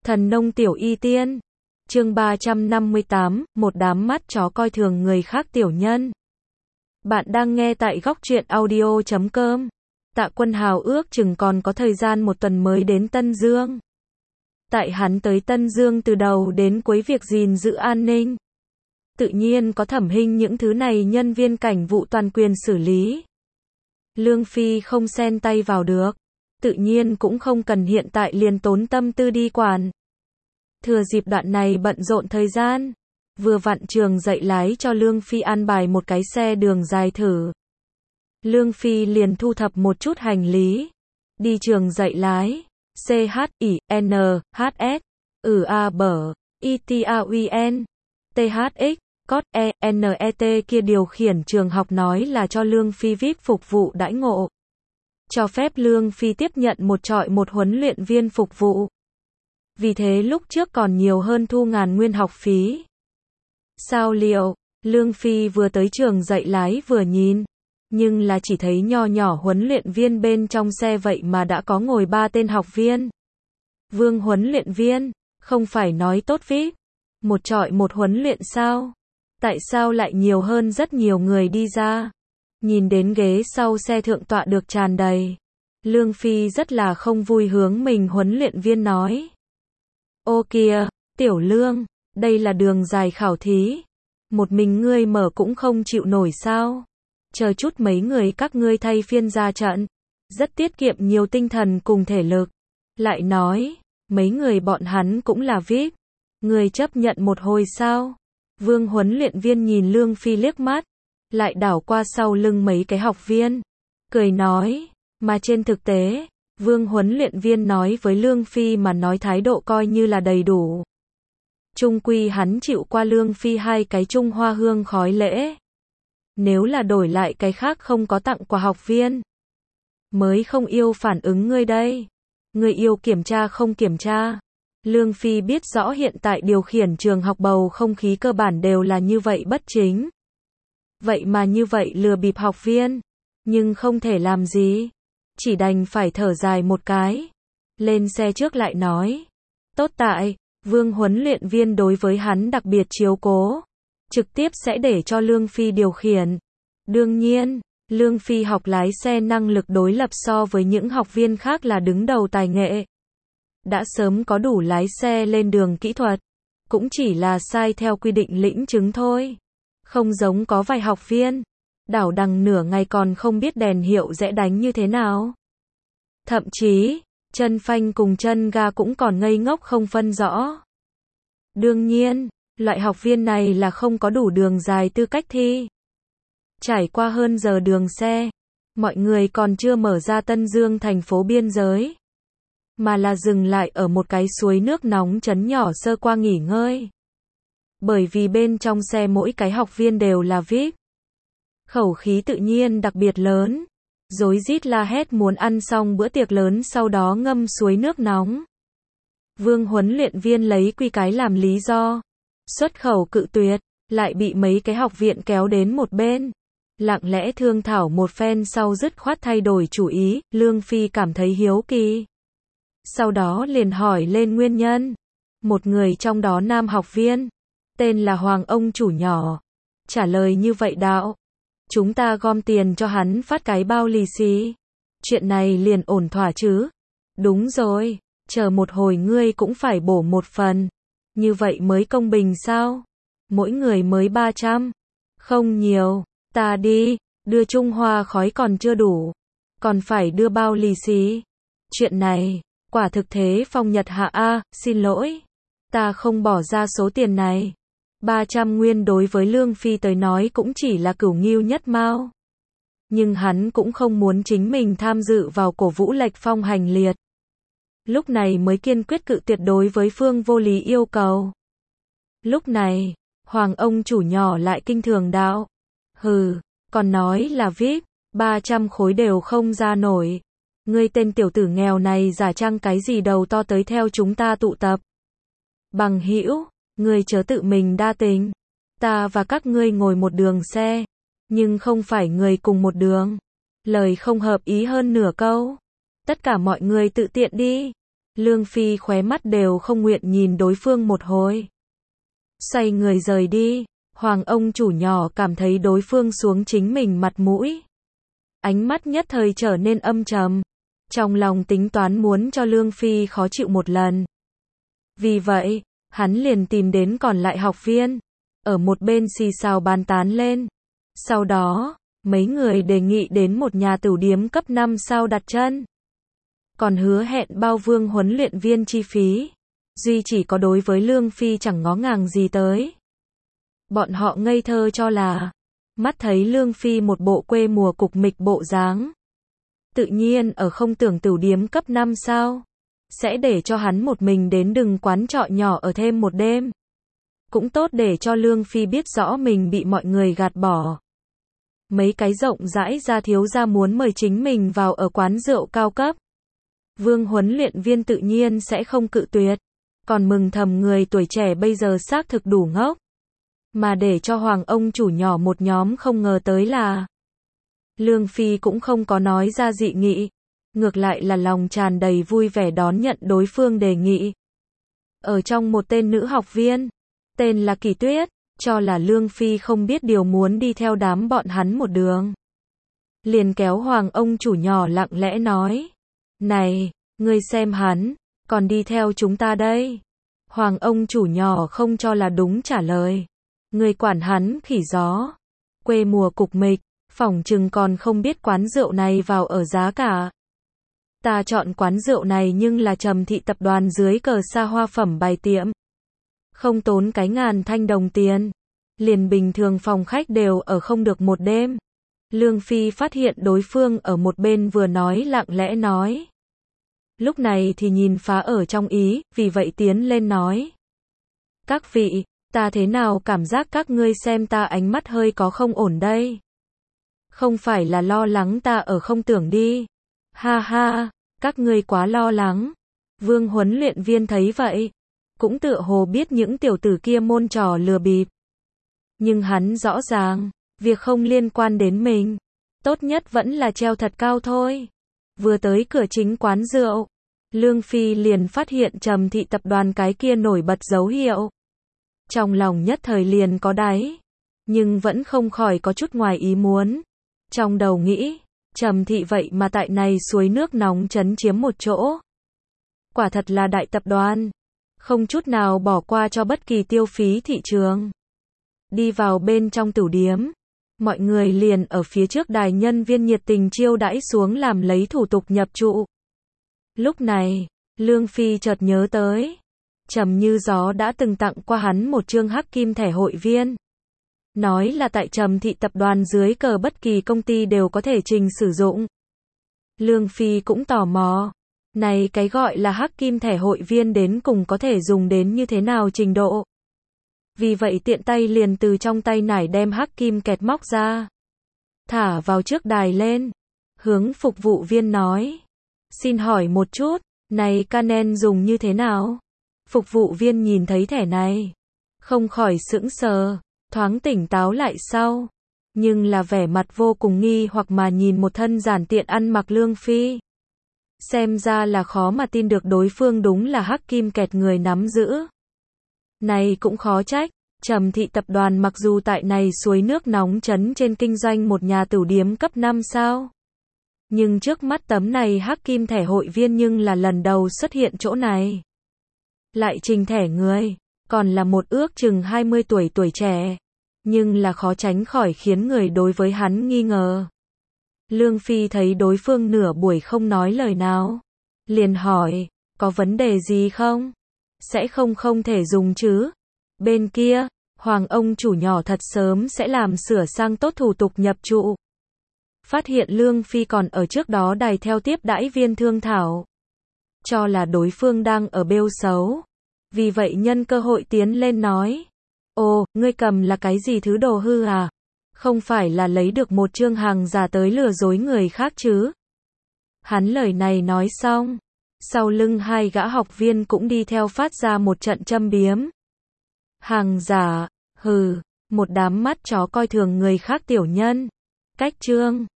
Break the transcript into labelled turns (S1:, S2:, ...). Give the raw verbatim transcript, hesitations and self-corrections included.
S1: Thần nông tiểu y tiên. Chương ba trăm năm mươi tám, một đám mắt chó coi thường người khác tiểu nhân. Bạn đang nghe tại góc truyện audio chấm com. Tạ Quân Hào ước chừng còn có thời gian một tuần mới đến Tân Dương. Tại hắn tới Tân Dương từ đầu đến cuối việc gìn giữ an ninh. Tự nhiên có Thẩm Hinh những thứ này nhân viên cảnh vụ toàn quyền xử lý. Lương Phi không xen tay vào được. Tự nhiên cũng không cần hiện tại liền tốn tâm tư đi quản. Thừa dịp đoạn này bận rộn thời gian, vừa vặn trường dạy lái cho Lương Phi an bài một cái xe đường dài thử. Lương Phi liền thu thập một chút hành lý, đi trường dạy lái, C H I N H S, U A B, I T A U N, T H X, cốt E N E T kia điều khiển trường học nói là cho Lương Phi vi ai pi phục vụ đãi ngộ. Cho phép Lương Phi tiếp nhận một trọi một huấn luyện viên phục vụ. Vì thế lúc trước còn nhiều hơn thu ngàn nguyên học phí. Sao liệu, Lương Phi vừa tới trường dạy lái vừa nhìn, nhưng là chỉ thấy nho nhỏ huấn luyện viên bên trong xe vậy mà đã có ngồi ba tên học viên. Vương huấn luyện viên, không phải nói tốt vi ai pi, một trọi một huấn luyện sao? Tại sao lại nhiều hơn rất nhiều người đi ra? Nhìn đến ghế sau xe thượng tọa được tràn đầy, Lương Phi rất là không vui hướng mình huấn luyện viên nói. Ô kìa, Tiểu Lương, đây là đường dài khảo thí. Một mình ngươi mở cũng không chịu nổi sao? Chờ chút mấy người các ngươi thay phiên ra trận. Rất tiết kiệm nhiều tinh thần cùng thể lực. Lại nói, mấy người bọn hắn cũng là vi ai pi. Ngươi chấp nhận một hồi sao? Vương huấn luyện viên nhìn Lương Phi liếc mắt, lại đảo qua sau lưng mấy cái học viên. Cười nói, mà trên thực tế, Vương huấn luyện viên nói với Lương Phi mà nói thái độ coi như là đầy đủ. Chung quy hắn chịu qua Lương Phi hai cái Trung Hoa hương khói lễ. Nếu là đổi lại cái khác không có tặng quà học viên. Mới không yêu phản ứng ngươi đây. Ngươi yêu kiểm tra không kiểm tra. Lương Phi biết rõ hiện tại điều khiển trường học bầu không khí cơ bản đều là như vậy bất chính. Vậy mà như vậy lừa bịp học viên. Nhưng không thể làm gì. Chỉ đành phải thở dài một cái. Lên xe trước lại nói. Tốt tại, Vương huấn luyện viên đối với hắn đặc biệt chiếu cố. Trực tiếp sẽ để cho Lương Phi điều khiển. Đương nhiên, Lương Phi học lái xe năng lực đối lập so với những học viên khác là đứng đầu tài nghệ. Đã sớm có đủ lái xe lên đường kỹ thuật. Cũng chỉ là sai theo quy định lĩnh chứng thôi. Không giống có vài học viên. Đảo đằng nửa ngày còn không biết đèn hiệu rẽ đánh như thế nào. Thậm chí, chân phanh cùng chân ga cũng còn ngây ngốc không phân rõ. Đương nhiên, loại học viên này là không có đủ đường dài tư cách thi. Trải qua hơn giờ đường xe, mọi người còn chưa mở ra Tân Dương thành phố biên giới. Mà là dừng lại ở một cái suối nước nóng trấn nhỏ sơ qua nghỉ ngơi. Bởi vì bên trong xe mỗi cái học viên đều là vi ai pi. Khẩu khí tự nhiên đặc biệt lớn. Rối rít la hét muốn ăn xong bữa tiệc lớn sau đó ngâm suối nước nóng. Vương huấn luyện viên lấy quy cái làm lý do. Xuất khẩu cự tuyệt, lại bị mấy cái học viện kéo đến một bên. Lặng lẽ thương thảo một phen sau dứt khoát thay đổi chủ ý, Lương Phi cảm thấy hiếu kỳ. Sau đó liền hỏi lên nguyên nhân. Một người trong đó nam học viên, tên là Hoàng ông chủ nhỏ. Trả lời như vậy đạo. Chúng ta gom tiền cho hắn phát cái bao lì xì. Chuyện này liền ổn thỏa chứ. Đúng rồi, chờ một hồi ngươi cũng phải bổ một phần. Như vậy mới công bình sao? Mỗi người mới ba trăm. Không nhiều, ta đi, đưa Trung Hoa khói còn chưa đủ. Còn phải đưa bao lì xì. Chuyện này, quả thực thế phong nhật hạ a, xin lỗi. Ta không bỏ ra số tiền này. ba trăm nguyên đối với Lương Phi tới nói cũng chỉ là cửu ngưu nhất mao. Nhưng hắn cũng không muốn chính mình tham dự vào cổ vũ lệch phong hành liệt. Lúc này mới kiên quyết cự tuyệt đối với Phương Vô Lý yêu cầu. Lúc này, Hoàng ông chủ nhỏ lại kinh thường đạo. Hừ, còn nói là vi ai pi, ba trăm khối đều không ra nổi. Ngươi tên tiểu tử nghèo này giả trang cái gì đầu to tới theo chúng ta tụ tập. Bằng hữu, ngươi chớ tự mình đa tình. Ta và các ngươi ngồi một đường xe, nhưng không phải người cùng một đường. Lời không hợp ý hơn nửa câu. Tất cả mọi người tự tiện đi. Lương Phi khóe mắt đều không nguyện nhìn đối phương một hồi. Xoay người rời đi, Hoàng ông chủ nhỏ cảm thấy đối phương xuống chính mình mặt mũi. Ánh mắt nhất thời trở nên âm trầm. Trong lòng tính toán muốn cho Lương Phi khó chịu một lần. Vì vậy, hắn liền tìm đến còn lại học viên. Ở một bên xì xào bàn tán lên. Sau đó, mấy người đề nghị đến một nhà tửu điếm cấp năm sao đặt chân. Còn hứa hẹn bao Vương huấn luyện viên chi phí. Duy chỉ có đối với Lương Phi chẳng ngó ngàng gì tới. Bọn họ ngây thơ cho là, mắt thấy Lương Phi một bộ quê mùa cục mịch bộ dáng. Tự nhiên ở không tưởng tửu điếm cấp năm sao. Sẽ để cho hắn một mình đến đừng quán trọ nhỏ ở thêm một đêm. Cũng tốt để cho Lương Phi biết rõ mình bị mọi người gạt bỏ. Mấy cái rộng rãi ra thiếu gia muốn mời chính mình vào ở quán rượu cao cấp. Vương huấn luyện viên tự nhiên sẽ không cự tuyệt. Còn mừng thầm người tuổi trẻ bây giờ xác thực đủ ngốc. Mà để cho Hoàng ông chủ nhỏ một nhóm không ngờ tới là Lương Phi cũng không có nói ra dị nghị. Ngược lại là lòng tràn đầy vui vẻ đón nhận đối phương đề nghị. Ở trong một tên nữ học viên, tên là Kỳ Tuyết, cho là Lương Phi không biết điều muốn đi theo đám bọn hắn một đường. Liền kéo Hoàng ông chủ nhỏ lặng lẽ nói. Này, ngươi xem hắn, còn đi theo chúng ta đây. Hoàng ông chủ nhỏ không cho là đúng trả lời. Ngươi quản hắn khỉ gió. Quê mùa cục mịch, phỏng chừng còn không biết quán rượu này vào ở giá cả. Ta chọn quán rượu này nhưng là Trầm Thị tập đoàn dưới cờ xa hoa phẩm bài tiệm. Không tốn cái ngàn thanh đồng tiền. Liền bình thường phòng khách đều ở không được một đêm. Lương Phi phát hiện đối phương ở một bên vừa nói lặng lẽ nói. Lúc này thì nhìn phá ở trong ý, vì vậy tiến lên nói. Các vị, ta thế nào cảm giác các ngươi xem ta ánh mắt hơi có không ổn đây. Không phải là lo lắng ta ở không tưởng đi. Ha ha, các ngươi quá lo lắng. Vương huấn luyện viên thấy vậy. Cũng tựa hồ biết những tiểu tử kia môn trò lừa bịp. Nhưng hắn rõ ràng, việc không liên quan đến mình. Tốt nhất vẫn là treo thật cao thôi. Vừa tới cửa chính quán rượu, Lương Phi liền phát hiện Trầm Thị tập đoàn cái kia nổi bật dấu hiệu. Trong lòng nhất thời liền có đáy, nhưng vẫn không khỏi có chút ngoài ý muốn. Trong đầu nghĩ, Trầm Thị vậy mà tại này suối nước nóng chấn chiếm một chỗ. Quả thật là đại tập đoàn, không chút nào bỏ qua cho bất kỳ tiêu phí thị trường. Đi vào bên trong tửu điếm, mọi người liền ở phía trước đài nhân viên nhiệt tình chiêu đãi xuống làm lấy thủ tục nhập trụ. Lúc này, Lương Phi chợt nhớ tới, Trầm Như Gió đã từng tặng qua hắn một chương hắc kim thẻ hội viên. Nói là tại Trầm Thị tập đoàn dưới cờ bất kỳ công ty đều có thể trình sử dụng. Lương Phi cũng tò mò, này cái gọi là hắc kim thẻ hội viên đến cùng có thể dùng đến như thế nào trình độ. Vì vậy tiện tay liền từ trong tay nải đem hắc kim kẹt móc ra. Thả vào trước đài lên. Hướng phục vụ viên nói. Xin hỏi một chút, này Canen dùng như thế nào? Phục vụ viên nhìn thấy thẻ này. Không khỏi sững sờ, thoáng tỉnh táo lại sau. Nhưng là vẻ mặt vô cùng nghi hoặc mà nhìn một thân giản tiện ăn mặc Lương Phi. Xem ra là khó mà tin được đối phương đúng là hắc kim kẹt người nắm giữ. Này cũng khó trách, Trầm Thị tập đoàn mặc dù tại này suối nước nóng chấn trên kinh doanh một nhà tửu điếm cấp năm sao. Nhưng trước mắt tấm này hắc kim thẻ hội viên nhưng là lần đầu xuất hiện chỗ này. Lại trình thẻ người, còn là một ước chừng hai mươi tuổi tuổi trẻ. Nhưng là khó tránh khỏi khiến người đối với hắn nghi ngờ. Lương Phi thấy đối phương nửa buổi không nói lời nào. Liền hỏi, có vấn đề gì không? Sẽ không không thể dùng chứ? Bên kia, Hoàng ông chủ nhỏ thật sớm sẽ làm sửa sang tốt thủ tục nhập trụ. Phát hiện Lương Phi còn ở trước đó đài theo tiếp đãi viên thương thảo. Cho là đối phương đang ở bêu xấu. Vì vậy nhân cơ hội tiến lên nói. Ồ, ngươi cầm là cái gì thứ đồ hư à? Không phải là lấy được một chương hàng giả tới lừa dối người khác chứ? Hắn lời này nói xong. Sau lưng hai gã học viên cũng đi theo phát ra một trận châm biếm. Hàng giả, hừ, một đám mắt chó coi thường người khác tiểu nhân. Cách chương